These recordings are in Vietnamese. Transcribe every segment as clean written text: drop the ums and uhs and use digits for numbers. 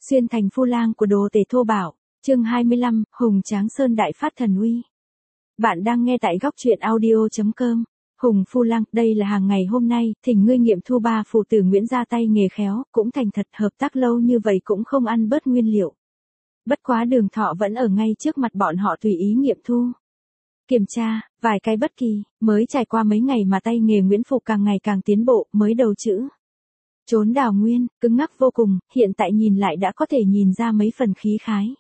Xuyên thành phu lang của đồ tể thô bạo, chương 25, Hùng Tráng Sơn đại phát thần uy. Bạn đang nghe tại góc truyện audio.com. Hùng phu lang, đây là hàng ngày hôm nay, thỉnh ngươi nghiệm thu ba phụ tử Nguyễn ra tay nghề khéo, cũng thành thật hợp tác lâu như vậy cũng không ăn bớt nguyên liệu. Bất quá Đường Thọ vẫn ở ngay trước mặt bọn họ tùy ý nghiệm thu. Kiểm tra, vài cái bất kỳ, mới trải qua mấy ngày mà tay nghề Nguyễn Phục càng ngày càng tiến bộ, mới đầu chữ. Trốn đào nguyên, cứng ngắc vô cùng, hiện tại nhìn lại đã có thể nhìn ra mấy phần khí khái.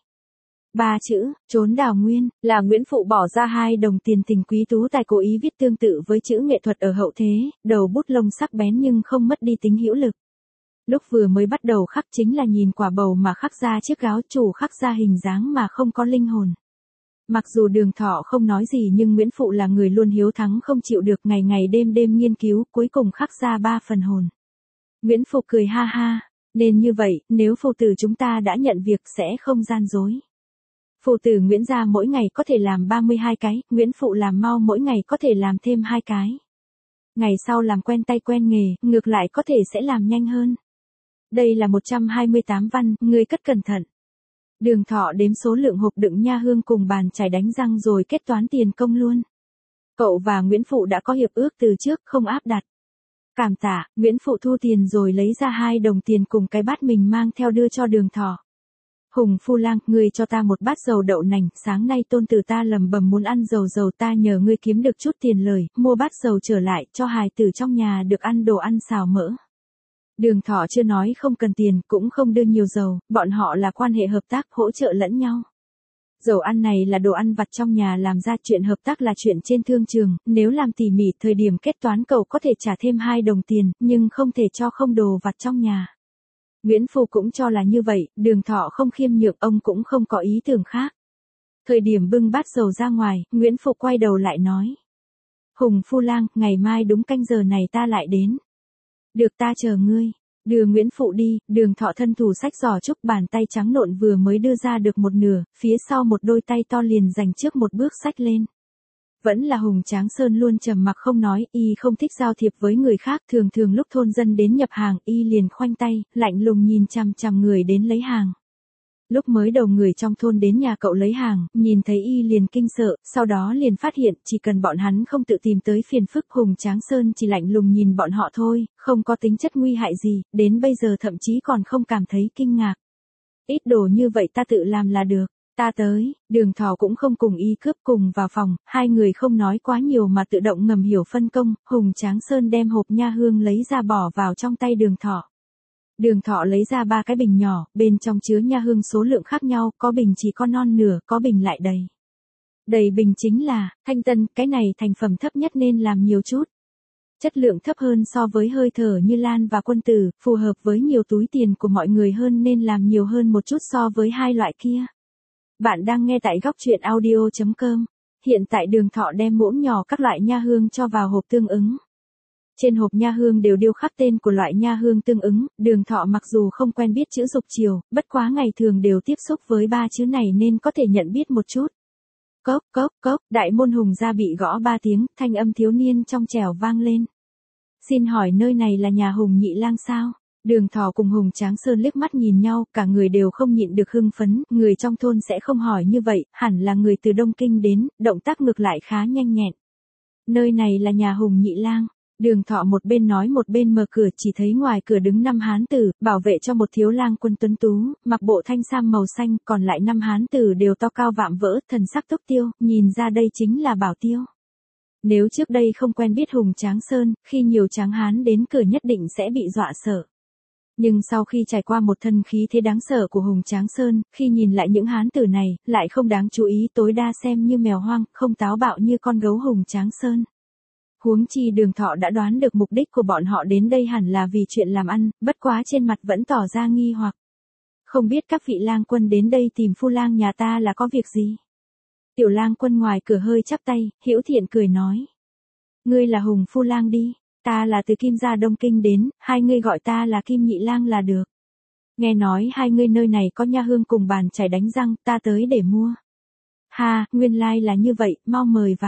Ba chữ, trốn đào nguyên, là Nguyễn Phụ bỏ ra 2 đồng tiền tình quý tú tài cố ý viết tương tự với chữ nghệ thuật ở hậu thế, đầu bút lông sắc bén nhưng không mất đi tính hữu lực. Lúc vừa mới bắt đầu khắc chính là nhìn quả bầu mà khắc ra chiếc gáo, chủ khắc ra hình dáng mà không có linh hồn. Mặc dù Đường Thọ không nói gì nhưng Nguyễn Phụ là người luôn hiếu thắng không chịu được, ngày ngày đêm đêm nghiên cứu, cuối cùng khắc ra 3 phần hồn. Nguyễn Phụ cười ha ha, nên như vậy, nếu phụ tử chúng ta đã nhận việc sẽ không gian dối. Phụ tử Nguyễn gia mỗi ngày có thể làm 32 cái, Nguyễn Phụ làm mau mỗi ngày có thể làm thêm 2 cái. Ngày sau làm quen tay quen nghề, ngược lại có thể sẽ làm nhanh hơn. Đây là 128 văn, ngươi cất cẩn thận. Đường Thọ đếm số lượng hộp đựng nha hương cùng bàn chải đánh răng rồi kết toán tiền công luôn. Cậu và Nguyễn Phụ đã có hiệp ước từ trước, không áp đặt. Cảm tạ, Nguyễn Phụ thu tiền rồi lấy ra 2 đồng tiền cùng cái bát mình mang theo đưa cho Đường Thọ. Hùng phu lang, ngươi cho ta một bát dầu đậu nành, sáng nay tôn tử ta lầm bầm muốn ăn dầu ta nhờ ngươi kiếm được chút tiền lời, mua bát dầu trở lại, cho hài tử trong nhà được ăn đồ ăn xào mỡ. Đường Thọ chưa nói không cần tiền, cũng không đưa nhiều dầu, bọn họ là quan hệ hợp tác, hỗ trợ lẫn nhau. Dầu ăn này là đồ ăn vặt trong nhà làm ra, chuyện hợp tác là chuyện trên thương trường, nếu làm tỉ mỉ thời điểm kết toán cậu có thể trả thêm 2 đồng tiền, nhưng không thể cho không đồ vặt trong nhà. Nguyễn Phụ cũng cho là như vậy, Đường Thọ không khiêm nhượng, ông cũng không có ý tưởng khác. Thời điểm bưng bát dầu ra ngoài, Nguyễn Phụ quay đầu lại nói. Hùng phu lang, ngày mai đúng canh giờ này ta lại đến. Được, ta chờ ngươi. Đưa Nguyễn Phụ đi, Đường Thọ thân thủ xách giỏ trúc, bàn tay trắng nộn vừa mới đưa ra được một nửa, phía sau một đôi tay to liền dành trước một bước xách lên. Vẫn là Hùng Tráng Sơn luôn trầm mặc không nói, y không thích giao thiệp với người khác, thường lúc thôn dân đến nhập hàng, y liền khoanh tay, lạnh lùng nhìn chằm chằm người đến lấy hàng. Lúc mới đầu người trong thôn đến nhà cậu lấy hàng, nhìn thấy y liền kinh sợ, sau đó liền phát hiện, chỉ cần bọn hắn không tự tìm tới phiền phức, Hùng Tráng Sơn chỉ lạnh lùng nhìn bọn họ thôi, không có tính chất nguy hại gì, đến bây giờ thậm chí còn không cảm thấy kinh ngạc. Ít đồ như vậy ta tự làm là được. Ta tới, Đường Thọ cũng không cùng y cướp, cùng vào phòng, hai người không nói quá nhiều mà tự động ngầm hiểu phân công, Hùng Tráng Sơn đem hộp nha hương lấy ra bỏ vào trong tay Đường Thọ. Đường Thọ lấy ra 3 cái bình nhỏ, bên trong chứa nha hương số lượng khác nhau, có bình chỉ có non nửa, có bình lại đầy. Đầy bình chính là, thanh tân, cái này thành phẩm thấp nhất nên làm nhiều chút. Chất lượng thấp hơn so với hơi thở như Lan và Quân Tử, phù hợp với nhiều túi tiền của mọi người hơn nên làm nhiều hơn một chút so với hai loại kia. Bạn đang nghe tại góc truyện audio.com. Hiện tại Đường Thọ đem muỗng nhỏ các loại nha hương cho vào hộp tương ứng. Trên hộp nha hương đều điêu khắc tên của loại nha hương tương ứng, Đường Thọ mặc dù không quen biết chữ dục chiều, bất quá ngày thường đều tiếp xúc với 3 chữ này nên có thể nhận biết một chút. Cốc cốc cốc, đại môn Hùng gia bị gõ 3 tiếng, thanh âm thiếu niên trong trẻo vang lên. Xin hỏi nơi này là nhà Hùng nhị lang sao? Đường Thọ cùng Hùng Tráng Sơn liếc mắt nhìn nhau, cả người đều không nhịn được hưng phấn, người trong thôn sẽ không hỏi như vậy, hẳn là người từ Đông Kinh đến, động tác ngược lại khá nhanh nhẹn. Nơi này là nhà Hùng nhị lang. Đường Thọ một bên nói một bên mở cửa, chỉ thấy ngoài cửa đứng 5 hán tử, bảo vệ cho một thiếu lang quân tuấn tú, mặc bộ thanh sam màu xanh, còn lại 5 hán tử đều to cao vạm vỡ, thần sắc túc tiêu, nhìn ra đây chính là bảo tiêu. Nếu trước đây không quen biết Hùng Tráng Sơn, khi nhiều tráng hán đến cửa nhất định sẽ bị dọa sợ. Nhưng sau khi trải qua một thân khí thế đáng sợ của Hùng Tráng Sơn, khi nhìn lại những hán tử này, lại không đáng chú ý, tối đa xem như mèo hoang, không táo bạo như con gấu Hùng Tráng Sơn. Huống chi Đường Thọ đã đoán được mục đích của bọn họ đến đây hẳn là vì chuyện làm ăn, bất quá trên mặt vẫn tỏ ra nghi hoặc. Không biết các vị lang quân đến đây tìm phu lang nhà ta là có việc gì? Tiểu lang quân ngoài cửa hơi chắp tay, hữu thiện cười nói. Ngươi là Hùng phu lang đi, ta là từ Kim gia Đông Kinh đến, hai ngươi gọi ta là Kim nhị lang là được. Nghe nói hai ngươi nơi này có nha hương cùng bàn chải đánh răng, ta tới để mua. Ha, nguyên lai là như vậy, mau mời vào.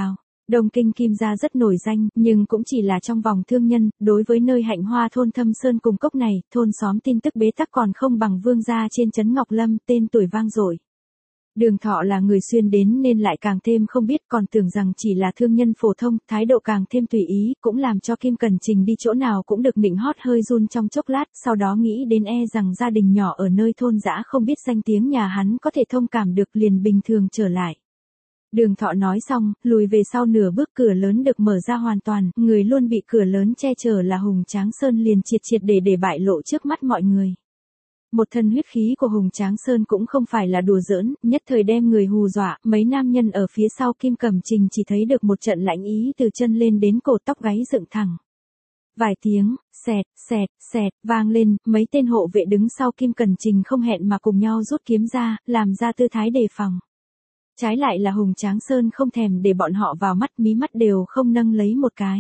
Đông Kinh Kim gia rất nổi danh, nhưng cũng chỉ là trong vòng thương nhân, đối với nơi Hạnh Hoa thôn Thâm Sơn cùng cốc này, thôn xóm tin tức bế tắc còn không bằng Vương gia trên trấn Ngọc Lâm, tên tuổi vang dội. Đường Thọ là người xuyên đến nên lại càng thêm không biết, còn tưởng rằng chỉ là thương nhân phổ thông, thái độ càng thêm tùy ý, cũng làm cho Kim Cẩn Trình đi chỗ nào cũng được nịnh hót hơi run trong chốc lát, sau đó nghĩ đến rằng gia đình nhỏ ở nơi thôn dã không biết danh tiếng nhà hắn có thể thông cảm được, liền bình thường trở lại. Đường Thọ nói xong, lùi về sau nửa bước, cửa lớn được mở ra hoàn toàn, người luôn bị cửa lớn che chở là Hùng Tráng Sơn liền triệt triệt để bại lộ trước mắt mọi người. Một thân huyết khí của Hùng Tráng Sơn cũng không phải là đùa giỡn, nhất thời đem người hù dọa, mấy nam nhân ở phía sau Kim Cẩm Trình chỉ thấy được một trận lạnh ý từ chân lên đến cổ, tóc gáy dựng thẳng. Vài tiếng, xẹt, xẹt, xẹt, vang lên, mấy tên hộ vệ đứng sau Kim Cẩn Trình không hẹn mà cùng nhau rút kiếm ra, làm ra tư thái đề phòng. Trái lại là Hùng Tráng Sơn không thèm để bọn họ vào mắt, mí mắt đều không nâng lấy một cái.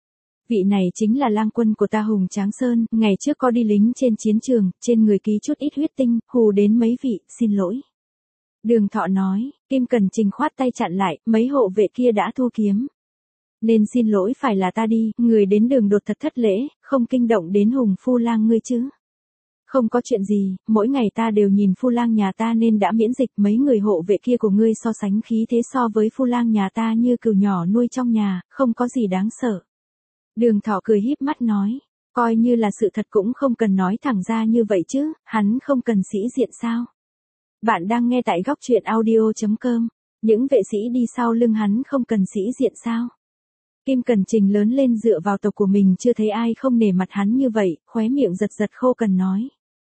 Vị này chính là lang quân của ta Hùng Tráng Sơn, ngày trước có đi lính trên chiến trường, trên người ký chút ít huyết tinh, hù đến mấy vị, xin lỗi. Đường Thọ nói, Kim Cẩn Trình khoát tay chặn lại, mấy hộ vệ kia đã thu kiếm. Nên xin lỗi phải là ta đi, người đến đường đột thật thất lễ, không kinh động đến Hùng phu lang ngươi chứ. Không có chuyện gì, mỗi ngày ta đều nhìn phu lang nhà ta nên đã miễn dịch, mấy người hộ vệ kia của ngươi so sánh khí thế so với phu lang nhà ta như cừu nhỏ nuôi trong nhà, không có gì đáng sợ. Đường Thọ cười híp mắt nói, coi như là sự thật cũng không cần nói thẳng ra như vậy chứ, hắn không cần sĩ diện sao. Bạn đang nghe tại góc truyện audio.com, những vệ sĩ đi sau lưng hắn không cần sĩ diện sao. Kim Cẩn Trình lớn lên dựa vào tộc của mình, chưa thấy ai không nể mặt hắn như vậy, khóe miệng giật giật khô cần nói.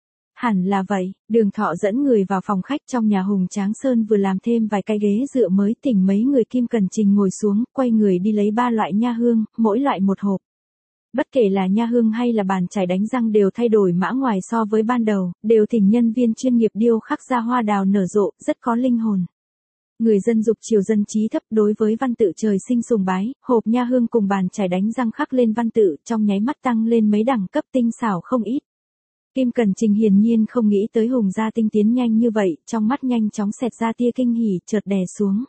Hẳn là vậy, Đường Thọ dẫn người vào phòng khách trong nhà Hùng Tráng Sơn, vừa làm thêm vài cái ghế dựa mới, tỉnh mấy người Kim Cẩn Trình ngồi xuống, quay người đi lấy 3 loại nha hương, mỗi loại một hộp. Bất kể là nha hương hay là bàn chải đánh răng đều thay đổi mã ngoài so với ban đầu, đều thỉnh nhân viên chuyên nghiệp điêu khắc ra hoa đào nở rộ, rất có linh hồn. Người dân dục chiều dân trí thấp, đối với văn tự trời sinh sùng bái, hộp nha hương cùng bàn chải đánh răng khắc lên văn tự, trong nháy mắt tăng lên mấy đẳng cấp, tinh xảo không ít. Kim Cẩn Trình hiển nhiên không nghĩ tới Hùng gia tinh tiến nhanh như vậy, trong mắt nhanh chóng xẹt ra tia kinh hỉ, chợt đè xuống.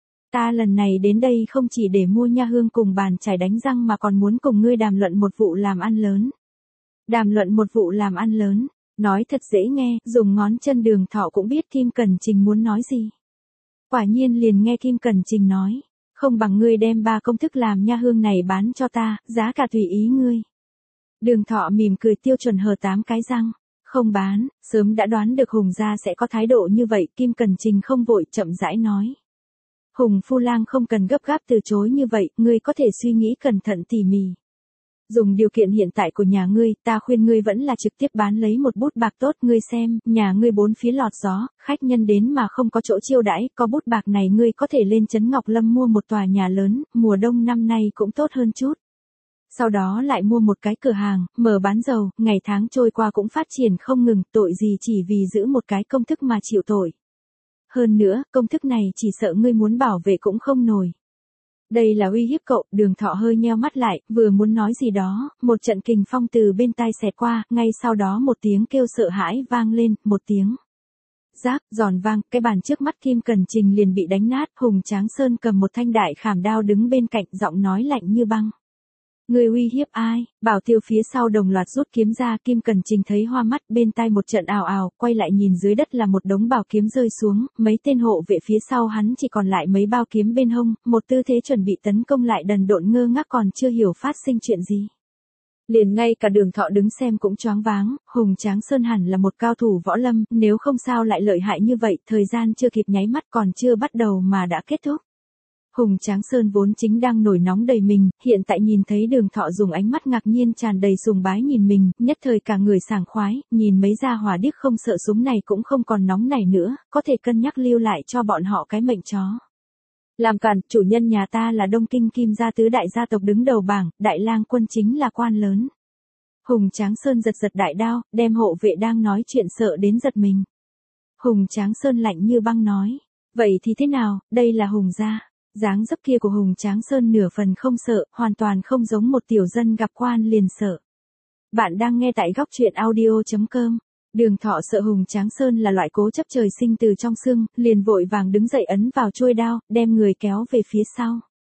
Ta lần này đến đây không chỉ để mua nha hương cùng bàn chải đánh răng mà còn muốn cùng ngươi đàm luận một vụ làm ăn lớn. Đàm luận một vụ làm ăn lớn, nói thật dễ nghe, dùng ngón chân Đường Thọ cũng biết Kim Cẩn Trình muốn nói gì. Quả nhiên liền nghe Kim Cẩn Trình nói, không bằng ngươi đem 3 công thức làm nha hương này bán cho ta, giá cả tùy ý ngươi. Đường Thọ mỉm cười tiêu chuẩn hờ 8 cái răng, không bán, sớm đã đoán được Hùng gia sẽ có thái độ như vậy, Kim Cẩn Trình không vội, chậm rãi nói. Hùng phu lang không cần gấp gáp từ chối như vậy, ngươi có thể suy nghĩ cẩn thận tỉ mỉ. Dùng điều kiện hiện tại của nhà ngươi, ta khuyên ngươi vẫn là trực tiếp bán lấy một bút bạc tốt, ngươi xem, nhà ngươi 4 phía lọt gió, khách nhân đến mà không có chỗ chiêu đãi, có bút bạc này ngươi có thể lên trấn Ngọc Lâm mua một tòa nhà lớn, mùa đông năm nay cũng tốt hơn chút. Sau đó lại mua một cái cửa hàng, mở bán dầu, ngày tháng trôi qua cũng phát triển không ngừng, tội gì chỉ vì giữ một cái công thức mà chịu tội. Hơn nữa, công thức này chỉ sợ ngươi muốn bảo vệ cũng không nổi. Đây là uy hiếp cậu, Đường Thọ hơi nheo mắt lại, vừa muốn nói gì đó, một trận kình phong từ bên tai xẹt qua, ngay sau đó một tiếng kêu sợ hãi vang lên, một tiếng. Rác, giòn vang, cái bàn trước mắt Kim Cẩn Trình liền bị đánh nát, Hùng Tráng Sơn cầm một thanh đại khảm đao đứng bên cạnh, giọng nói lạnh như băng. Người uy hiếp ai? Bảo Tiêu phía sau đồng loạt rút kiếm ra, Kim Cẩn Trình thấy hoa mắt, bên tai một trận ào ào, quay lại nhìn dưới đất là một đống bảo kiếm rơi xuống, mấy tên hộ vệ phía sau hắn chỉ còn lại mấy bao kiếm bên hông, một tư thế chuẩn bị tấn công lại đần độn ngơ ngác còn chưa hiểu phát sinh chuyện gì. Liền ngay cả Đường Thọ đứng xem cũng choáng váng, Hùng Tráng Sơn hẳn là một cao thủ võ lâm, nếu không sao lại lợi hại như vậy, thời gian chưa kịp nháy mắt còn chưa bắt đầu mà đã kết thúc. Hùng Tráng Sơn vốn chính đang nổi nóng đầy mình, hiện tại nhìn thấy Đường Thọ dùng ánh mắt ngạc nhiên tràn đầy sùng bái nhìn mình, nhất thời cả người sảng khoái, nhìn mấy gia hỏa điếc không sợ súng này cũng không còn nóng nảy nữa, có thể cân nhắc lưu lại cho bọn họ cái mệnh chó. Làm cản, chủ nhân nhà ta là Đông Kinh Kim gia tứ đại gia tộc đứng đầu bảng, Đại Lang Quân chính là quan lớn. Hùng Tráng Sơn giật giật đại đao, đem hộ vệ đang nói chuyện sợ đến giật mình. Hùng Tráng Sơn lạnh như băng nói, vậy thì thế nào, đây là Hùng gia. Dáng dấp kia của Hùng Tráng Sơn nửa phần không sợ, hoàn toàn không giống một tiểu dân gặp quan liền sợ. Bạn đang nghe tại góc truyện audio.com. Đường Thọ sợ Hùng Tráng Sơn là loại cố chấp trời sinh từ trong xương, liền vội vàng đứng dậy ấn vào chuôi đao, đem người kéo về phía sau.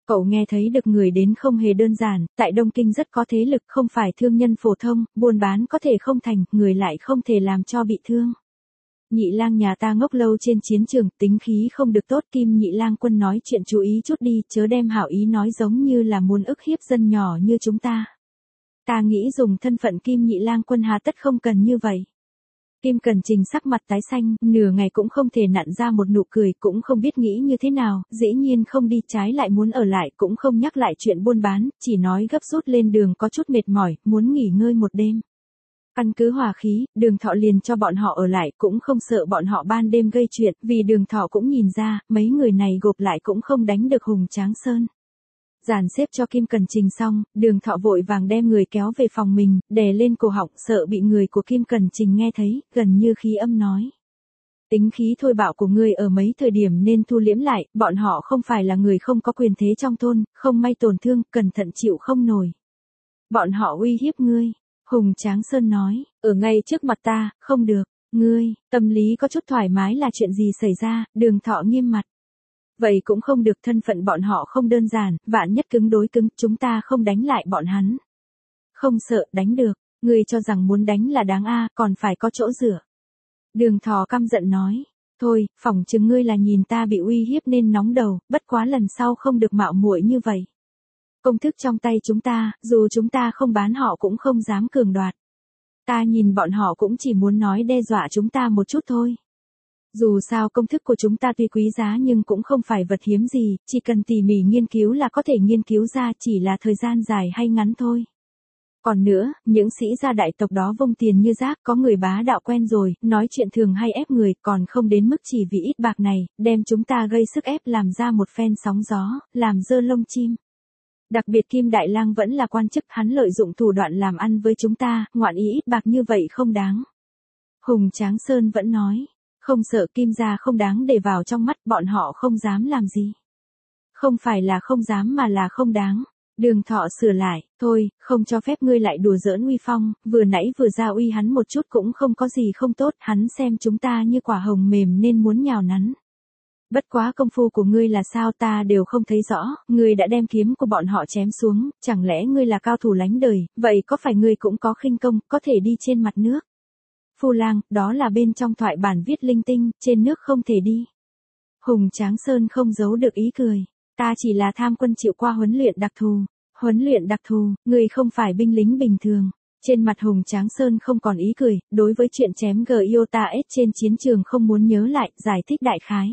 Cậu nghe thấy được người đến không hề đơn giản, tại Đông Kinh rất có thế lực, không phải thương nhân phổ thông, buôn bán có thể không thành, người lại không thể làm cho bị thương. Nhị lang nhà ta ngốc lâu trên chiến trường, tính khí không được tốt, Kim Nhị lang quân nói chuyện chú ý chút đi, chớ đem hảo ý nói giống như là muốn ức hiếp dân nhỏ như chúng ta. Ta nghĩ dùng thân phận Kim Nhị lang quân hà tất không cần như vậy. Kim Cần Trình sắc mặt tái xanh, nửa ngày cũng không thể nặn ra một nụ cười, cũng không biết nghĩ như thế nào, dĩ nhiên không đi, trái lại muốn ở lại, cũng không nhắc lại chuyện buôn bán, chỉ nói gấp rút lên đường có chút mệt mỏi, muốn nghỉ ngơi một đêm. Căn cứ hòa khí, Đường Thọ liền cho bọn họ ở lại, cũng không sợ bọn họ ban đêm gây chuyện, vì Đường Thọ cũng nhìn ra, mấy người này gộp lại cũng không đánh được Hùng Tráng Sơn. Dàn xếp cho Kim Cần Trình xong, Đường Thọ vội vàng đem người kéo về phòng mình, đè lên cổ họng, sợ bị người của Kim Cần Trình nghe thấy, gần như khí âm nói. Tính khí thôi bạo của ngươi ở mấy thời điểm nên thu liễm lại, bọn họ không phải là người không có quyền thế trong thôn, không may tổn thương, cẩn thận chịu không nổi. Bọn họ uy hiếp ngươi, Hùng Tráng Sơn nói, ở ngay trước mặt ta, không được, ngươi, tâm lý có chút thoải mái là chuyện gì xảy ra, Đường Thọ nghiêm mặt. Vậy cũng không được, thân phận bọn họ không đơn giản, vạn nhất cứng đối cứng, chúng ta không đánh lại bọn hắn. Không sợ, đánh được, ngươi cho rằng muốn đánh là đáng còn phải có chỗ dựa. Đường Thọ căm giận nói, thôi, phỏng chừng ngươi là nhìn ta bị uy hiếp nên nóng đầu, bất quá lần sau không được mạo muội như vậy. Công thức trong tay chúng ta, dù chúng ta không bán họ cũng không dám cường đoạt. Ta nhìn bọn họ cũng chỉ muốn nói đe dọa chúng ta một chút thôi. Dù sao công thức của chúng ta tuy quý giá nhưng cũng không phải vật hiếm gì, chỉ cần tỉ mỉ nghiên cứu là có thể nghiên cứu ra, chỉ là thời gian dài hay ngắn thôi. Còn nữa, những sĩ gia đại tộc đó vung tiền như rác, có người bá đạo quen rồi, nói chuyện thường hay ép người, còn không đến mức chỉ vì ít bạc này, đem chúng ta gây sức ép làm ra một phen sóng gió, làm dơ lông chim. Đặc biệt Kim Đại Lang vẫn là quan chức, hắn lợi dụng thủ đoạn làm ăn với chúng ta, ngoạn ý ít bạc như vậy không đáng. Hùng Tráng Sơn vẫn nói, không sợ Kim gia không đáng để vào trong mắt, bọn họ không dám làm gì. Không phải là không dám mà là không đáng. Đường Thọ sửa lại, thôi, không cho phép ngươi lại đùa giỡn uy phong, vừa nãy vừa ra uy hắn một chút cũng không có gì không tốt, hắn xem chúng ta như quả hồng mềm nên muốn nhào nắn. Bất quá công phu của ngươi là sao ta đều không thấy rõ, ngươi đã đem kiếm của bọn họ chém xuống, chẳng lẽ ngươi là cao thủ lánh đời, vậy có phải ngươi cũng có khinh công, có thể đi trên mặt nước? Phu Lang, đó là bên trong thoại bản viết linh tinh, trên nước không thể đi. Hùng Tráng Sơn không giấu được ý cười, ta chỉ là tham quân chịu qua huấn luyện đặc thù. Huấn luyện đặc thù, ngươi không phải binh lính bình thường. Trên mặt Hùng Tráng Sơn không còn ý cười, đối với chuyện chém Giota S trên chiến trường không muốn nhớ lại, giải thích đại khái.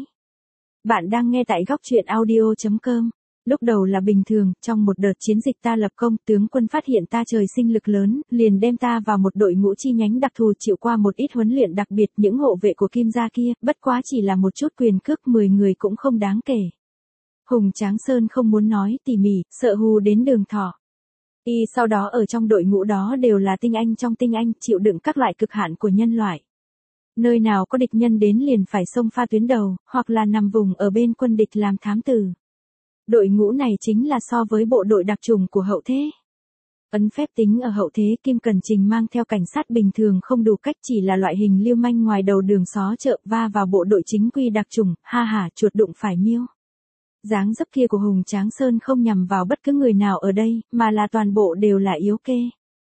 Bạn đang nghe tại góc truyện audio.com. Lúc đầu là bình thường, trong một đợt chiến dịch ta lập công, tướng quân phát hiện ta trời sinh lực lớn, liền đem ta vào một đội ngũ chi nhánh đặc thù chịu qua một ít huấn luyện đặc biệt, những hộ vệ của Kim gia kia, bất quá chỉ là một chút quyền cước 10 người cũng không đáng kể. Hùng Tráng Sơn không muốn nói tỉ mỉ, sợ hù đến Đường Thọ. Sau đó ở trong đội ngũ đó đều là tinh anh trong tinh anh, chịu đựng các loại cực hạn của nhân loại. Nơi nào có địch nhân đến liền phải xông pha tuyến đầu, hoặc là nằm vùng ở bên quân địch làm thám tử. Đội ngũ này chính là so với bộ đội đặc trùng của hậu thế. Ấn phép tính ở hậu thế Kim Cần Trình mang theo cảnh sát bình thường không đủ cách, chỉ là loại hình lưu manh ngoài đầu đường xó chợ, va vào bộ đội chính quy đặc trùng, ha hả chuột đụng phải miêu. Dáng dấp kia của Hùng Tráng Sơn không nhằm vào bất cứ người nào ở đây, mà là toàn bộ đều là yếu kê.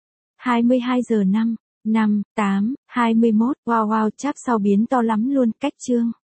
22 giờ 5, 8, 21, wow cháp sau biến to lắm luôn, cách chương.